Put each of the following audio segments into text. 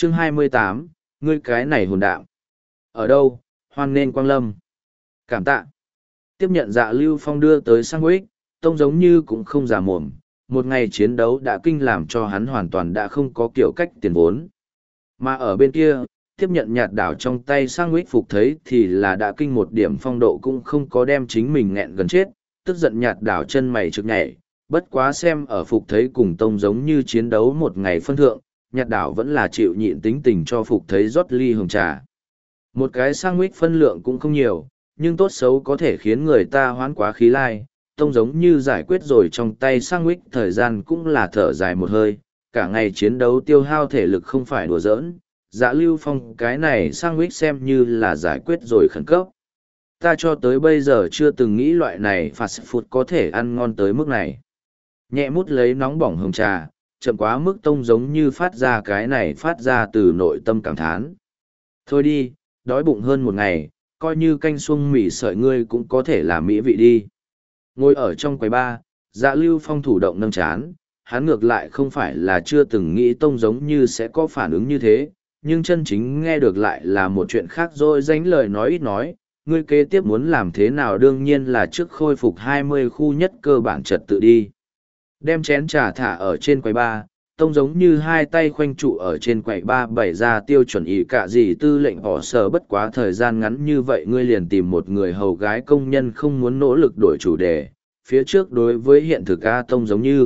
Chương 28, ngươi cái này hồn đạo. Ở đâu, hoan nên quang lâm. Cảm tạ. Tiếp nhận Dạ Lưu Phong đưa tới sandwich, Tông giống như cũng không giả mồm. Một ngày chiến đấu đã kinh làm cho hắn hoàn toàn đã không có kiểu cách tiền vốn. Mà ở bên kia, tiếp nhận nhạt đảo trong tay sandwich Phục thấy thì là đã kinh một điểm phong độ cũng không có đem chính mình nghẹn gần chết, tức giận nhạt đảo chân mày trực nhảy. Bất quá xem ở Phục thấy cùng Tông giống như chiến đấu một ngày phân thượng, nhạt đảo vẫn là chịu nhịn tính tình cho Phục thấy rót ly hồng trà. Một cái sandwich phân lượng cũng không nhiều, nhưng tốt xấu có thể khiến người ta hoán quá khí lai. Tông giống như giải quyết rồi trong tay sandwich thời gian cũng là thở dài một hơi, cả ngày chiến đấu tiêu hao thể lực không phải đùa giỡn. Dạ Lưu Phong cái này sandwich xem như là giải quyết rồi khẩn cấp. Ta cho tới bây giờ chưa từng nghĩ loại này fast food có thể ăn ngon tới mức này. Nhẹ mút lấy nóng bỏng hồng trà, chậm quá mức Tông giống như phát ra cái này phát ra từ nội tâm cảm thán. Thôi đi, đói bụng hơn một ngày, coi như canh xuông mì sợi ngươi cũng có thể là mỹ vị đi. Ngồi ở trong quầy bar, Dạ Lưu Phong thủ động nâng chán, hắn ngược lại không phải là chưa từng nghĩ Tông giống như sẽ có phản ứng như thế, nhưng chân chính nghe được lại là một chuyện khác rồi dánh lời nói ít nói, ngươi kế tiếp muốn làm thế nào đương nhiên là trước khôi phục 20 khu nhất cơ bản trật tự đi. Đem chén trà thả ở trên quầy bar, Tông giống như hai tay khoanh trụ ở trên quầy bar bày ra tiêu chuẩn ý cả gì tư lệnh bỏ sở bất quá thời gian ngắn như vậy ngươi liền tìm một người hầu gái công nhân không muốn nỗ lực đổi chủ đề, phía trước đối với hiện thực A Tông giống như.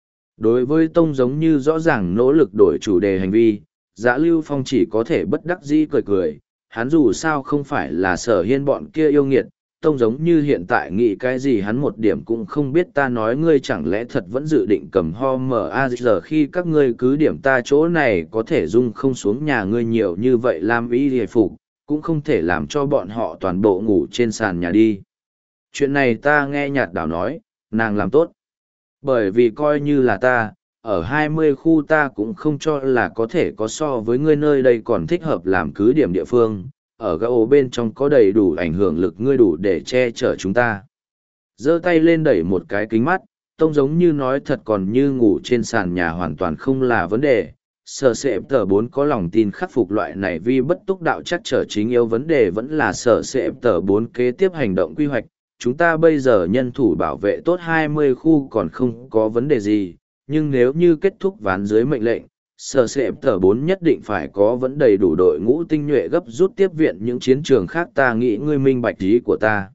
Đối với Tông giống như rõ ràng nỗ lực đổi chủ đề hành vi, Dạ Lưu Phong chỉ có thể bất đắc dĩ cười cười, hắn dù sao không phải là Sở Hiên bọn kia yêu nghiệt, Tông giống như hiện tại nghĩ cái gì hắn một điểm cũng không biết ta nói ngươi chẳng lẽ thật vẫn dự định cầm ho mở a giờ khi các ngươi cứ điểm ta chỗ này có thể dung không xuống nhà ngươi nhiều như vậy làm ý hề phục, cũng không thể làm cho bọn họ toàn bộ ngủ trên sàn nhà đi. Chuyện này ta nghe nhạt đảo nói, nàng làm tốt. Bởi vì coi như là ta, ở 20 khu ta cũng không cho là có thể có so với ngươi nơi đây còn thích hợp làm cứ điểm địa phương, ở gao bên trong có đầy đủ ảnh hưởng lực ngươi đủ để che chở chúng ta. Giơ tay lên đẩy một cái kính mắt, Tông giống như nói thật còn như ngủ trên sàn nhà hoàn toàn không là vấn đề. Sở sệ tờ 4 có lòng tin khắc phục loại này vì bất túc đạo chắc trở chính yếu vấn đề vẫn là sở sệ tờ 4 kế tiếp hành động quy hoạch. Chúng ta bây giờ nhân thủ bảo vệ tốt 20 khu còn không có vấn đề gì, nhưng nếu như kết thúc ván dưới mệnh lệnh, sở sệ tờ 4 nhất định phải có vẫn đầy đủ đội ngũ tinh nhuệ gấp rút tiếp viện những chiến trường khác ta nghĩ ngươi minh bạch ý của ta.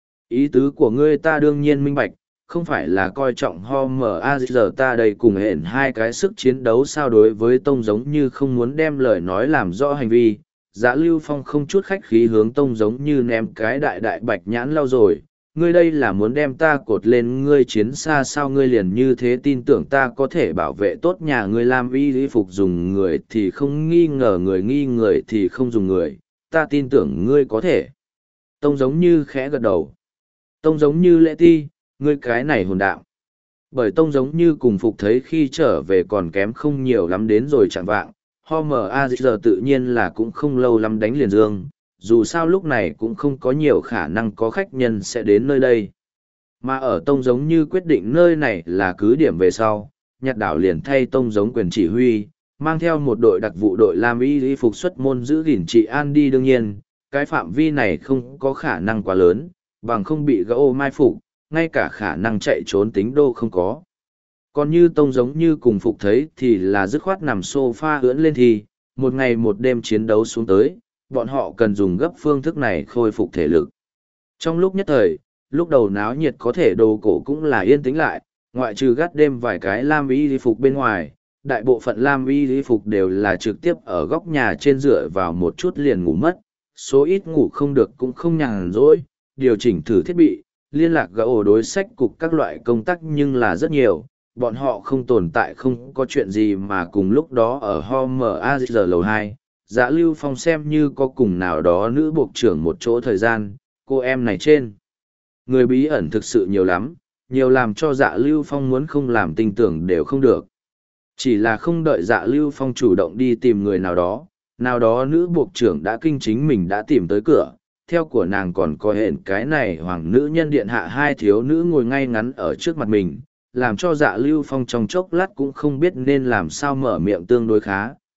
Ý tứ của ngươi ta đương nhiên minh bạch, không phải là coi trọng ho mở a giờ ta đây cùng hẹn hai cái sức chiến đấu sao đối với Tông giống như không muốn đem lời nói làm rõ hành vi. Dạ Lưu Phong không chút khách khí hướng Tông giống như ném cái đại đại bạch nhãn lao rồi. Ngươi đây là muốn đem ta cột lên ngươi chiến xa sao ngươi liền như thế tin tưởng ta có thể bảo vệ tốt nhà ngươi làm y phục dùng người thì không nghi ngờ thì không dùng người, ta tin tưởng ngươi có thể. Tông giống như khẽ gật đầu. Tông giống như lễ ti, ngươi cái này hồn đạo. Bởi Tông giống như cùng Phục thấy khi trở về còn kém không nhiều lắm đến rồi chẳng vạng, ho mờ a giờ tự nhiên là cũng không lâu lắm đánh liền dương, dù sao lúc này cũng không có nhiều khả năng có khách nhân sẽ đến nơi đây. Mà ở Tông giống như quyết định nơi này là cứ điểm về sau, nhạt đảo liền thay Tông giống quyền chỉ huy, mang theo một đội đặc vụ đội làm y phục xuất môn giữ gìn trị an đi đương nhiên, cái phạm vi này không có khả năng quá lớn, bằng không bị gã ô mai phục, ngay cả khả năng chạy trốn tính đô không có. Còn như Tông giống như cùng Phục thấy thì là dứt khoát nằm sofa ưỡn lên thì, một ngày một đêm chiến đấu xuống tới, bọn họ cần dùng gấp phương thức này khôi phục thể lực. Trong lúc nhất thời, lúc đầu náo nhiệt có thể đồ cổ cũng là yên tĩnh lại, ngoại trừ gắt đêm vài cái lam y phục bên ngoài, đại bộ phận lam y phục đều là trực tiếp ở góc nhà trên dựa vào một chút liền ngủ mất, số ít ngủ không được cũng không nhàn rỗi, điều chỉnh thử thiết bị, liên lạc gã ổ đối sách cục các loại công tác nhưng là rất nhiều, bọn họ không tồn tại không có chuyện gì mà cùng lúc đó ở Homer AZ lầu 2, Dạ Lưu Phong xem như có cùng nào đó nữ buộc trưởng một chỗ thời gian, cô em này trên. Người bí ẩn thực sự nhiều lắm, nhiều làm cho Dạ Lưu Phong muốn không làm tin tưởng đều không được. Chỉ là không đợi Dạ Lưu Phong chủ động đi tìm người nào đó nữ buộc trưởng đã kinh chính mình đã tìm tới cửa. Theo của nàng còn có hẹn cái này hoàng nữ nhân điện hạ hai thiếu nữ ngồi ngay ngắn ở trước mặt mình, làm cho Dạ Lưu Phong trong chốc lát cũng không biết nên làm sao mở miệng tương đối khá.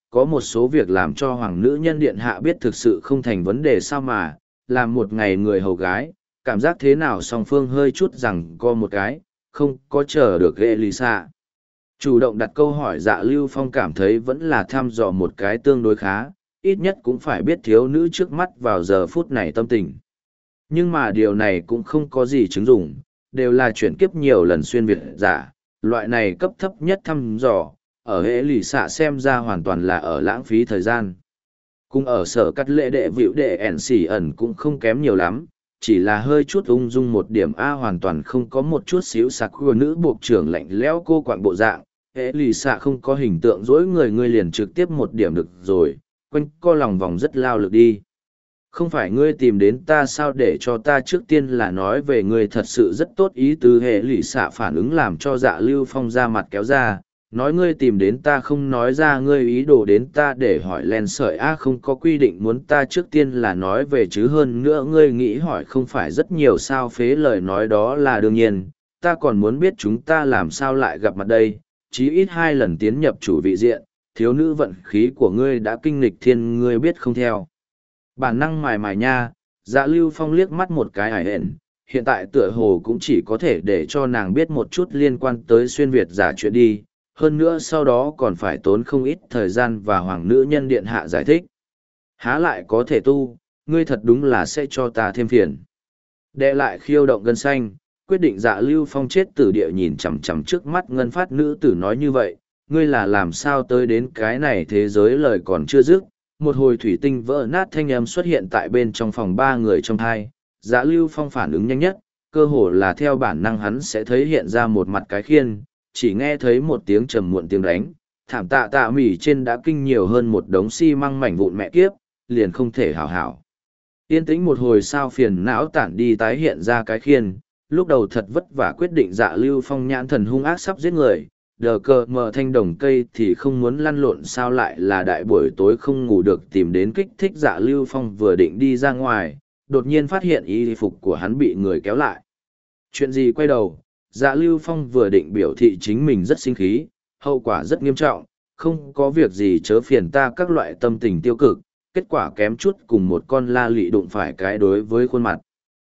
có một số việc làm cho hoàng nữ nhân điện hạ biết thực sự không thành vấn đề sao mà, làm một ngày người hầu gái, cảm giác thế nào song phương hơi chút rằng co một cái, không có chờ được Elisa. Chủ động đặt câu hỏi Dạ Lưu Phong cảm thấy vẫn là thăm dò một cái tương đối khá, ít nhất cũng phải biết thiếu nữ trước mắt vào giờ phút này tâm tình. Nhưng mà điều này cũng không có gì chứng dụng, đều là chuyển kiếp nhiều lần xuyên Việt giả, loại này cấp thấp nhất thăm dò, ở hệ lì xạ xem ra hoàn toàn là ở lãng phí thời gian. Cùng ở sở cắt lệ đệ vịu đệ ẻn xỉ ẩn cũng không kém nhiều lắm, chỉ là hơi chút ung dung một điểm A hoàn toàn không có một chút xíu sạc của nữ buộc trưởng lạnh lẽo cô quạng bộ dạng, hệ lì xạ không có hình tượng dối người ngươi liền trực tiếp một điểm được rồi, quanh co lòng vòng rất lao lực đi. Không phải ngươi tìm đến ta sao để cho ta trước tiên là nói về ngươi thật sự rất tốt ý tứ hệ lì xạ phản ứng làm cho Dạ Lưu Phong ra mặt kéo ra, nói ngươi tìm đến ta không nói ra ngươi ý đồ đến ta để hỏi len sợi a không có quy định muốn ta trước tiên là nói về chứ hơn nữa ngươi nghĩ hỏi không phải rất nhiều sao phế lời nói đó là đương nhiên, ta còn muốn biết chúng ta làm sao lại gặp mặt đây, chí ít 2 lần tiến nhập chủ vị diện, thiếu nữ vận khí của ngươi đã kinh lịch thiên ngươi biết không theo. Bản năng mài mài nha, Dạ Lưu Phong liếc mắt một cái ải hẹn, hiện tại tựa hồ cũng chỉ có thể để cho nàng biết một chút liên quan tới xuyên Việt giả chuyện đi, hơn nữa sau đó còn phải tốn không ít thời gian và hoàng nữ nhân điện hạ giải thích. Há lại có thể tu, ngươi thật đúng là sẽ cho ta thêm phiền. Đệ lại khiêu động gân xanh, quyết định Dạ Lưu Phong chết tử địa nhìn chằm chằm trước mắt ngân phát nữ tử nói như vậy, ngươi là làm sao tới đến cái này thế giới lời còn chưa dứt. Một hồi thủy tinh vỡ nát thanh âm xuất hiện tại bên trong phòng 3 người trong hai, Dạ Lưu Phong phản ứng nhanh nhất, cơ hồ là theo bản năng hắn sẽ thấy hiện ra một mặt cái khiên, chỉ nghe thấy một tiếng trầm muộn tiếng đánh, thảm tạ tạ mỉ trên đã kinh nhiều hơn một đống xi măng mảnh vụn mẹ kiếp, liền không thể hảo hảo. Yên tĩnh một hồi sao phiền não tản đi tái hiện ra cái khiên, lúc đầu thật vất vả quyết định Dạ Lưu Phong nhãn thần hung ác sắp giết người, đờ cờ mờ thanh đồng cây thì không muốn lăn lộn sao lại là đại buổi tối không ngủ được tìm đến kích thích Dạ Lưu Phong vừa định đi ra ngoài, đột nhiên phát hiện y phục của hắn bị người kéo lại. Chuyện gì quay đầu, Dạ Lưu Phong vừa định biểu thị chính mình rất sinh khí, hậu quả rất nghiêm trọng, không có việc gì chớ phiền ta các loại tâm tình tiêu cực, kết quả kém chút cùng một con la lị đụng phải cái đối với khuôn mặt.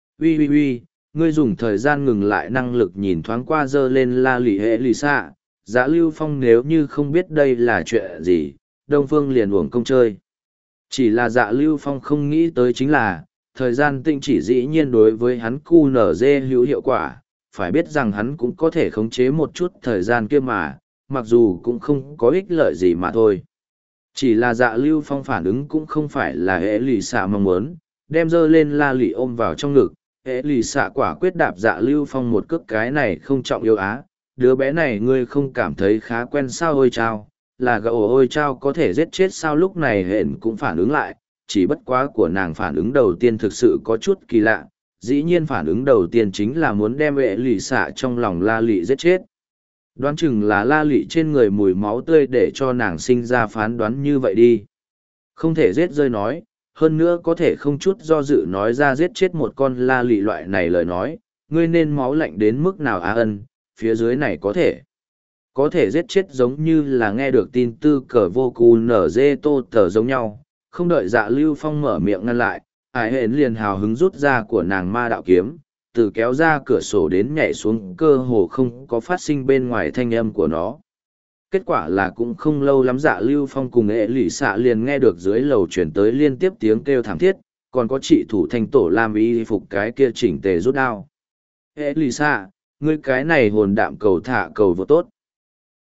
Ui, ngươi dùng thời gian ngừng lại năng lực nhìn thoáng qua dơ lên la lị hệ lì xạ. Dạ Lưu Phong nếu như không biết đây là chuyện gì, Đông Phương liền uổng công chơi. Chỉ là Dạ Lưu Phong không nghĩ tới chính là, thời gian tinh chỉ dĩ nhiên đối với hắn QNZ hữu hiệu quả, phải biết rằng hắn cũng có thể khống chế một chút thời gian kia mà, mặc dù cũng không có ích lợi gì mà thôi. Chỉ là Dạ Lưu Phong phản ứng cũng không phải là hệ lì xạ mong muốn, đem dơ lên la lị ôm vào trong ngực, hệ lì xạ quả quyết đạp Dạ Lưu Phong một cước cái này không trọng yêu á. Đứa bé này ngươi không cảm thấy khá quen sao ôi chao, là gậu ôi chao có thể giết chết sao lúc này hển cũng phản ứng lại, chỉ bất quá của nàng phản ứng đầu tiên thực sự có chút kỳ lạ, dĩ nhiên phản ứng đầu tiên chính là muốn đem vệ lì xạ trong lòng la lị giết chết. Đoán chừng là la lị trên người mùi máu tươi để cho nàng sinh ra phán đoán như vậy đi. Không thể giết rơi nói, hơn nữa có thể không chút do dự nói ra giết chết một con la lị loại này lời nói, ngươi nên máu lạnh đến mức nào á ân. Phía dưới này có thể giết chết giống như là nghe được tin tư cờ vô cù nở dê tô tờ giống nhau, không đợi Dạ Lưu Phong mở miệng ngăn lại, ải hến liền hào hứng rút ra của nàng ma đạo kiếm, từ kéo ra cửa sổ đến nhảy xuống cơ hồ không có phát sinh bên ngoài thanh âm của nó. Kết quả là cũng không lâu lắm Dạ Lưu Phong cùng ệ lỷ xạ liền nghe được dưới lầu chuyển tới liên tiếp tiếng kêu thảm thiết, còn có chị thủ thanh tổ làm y phục cái kia chỉnh tề rút đao. Ệ lỷ xạ, ngươi cái này hồn đạm cầu thả cầu vô tốt.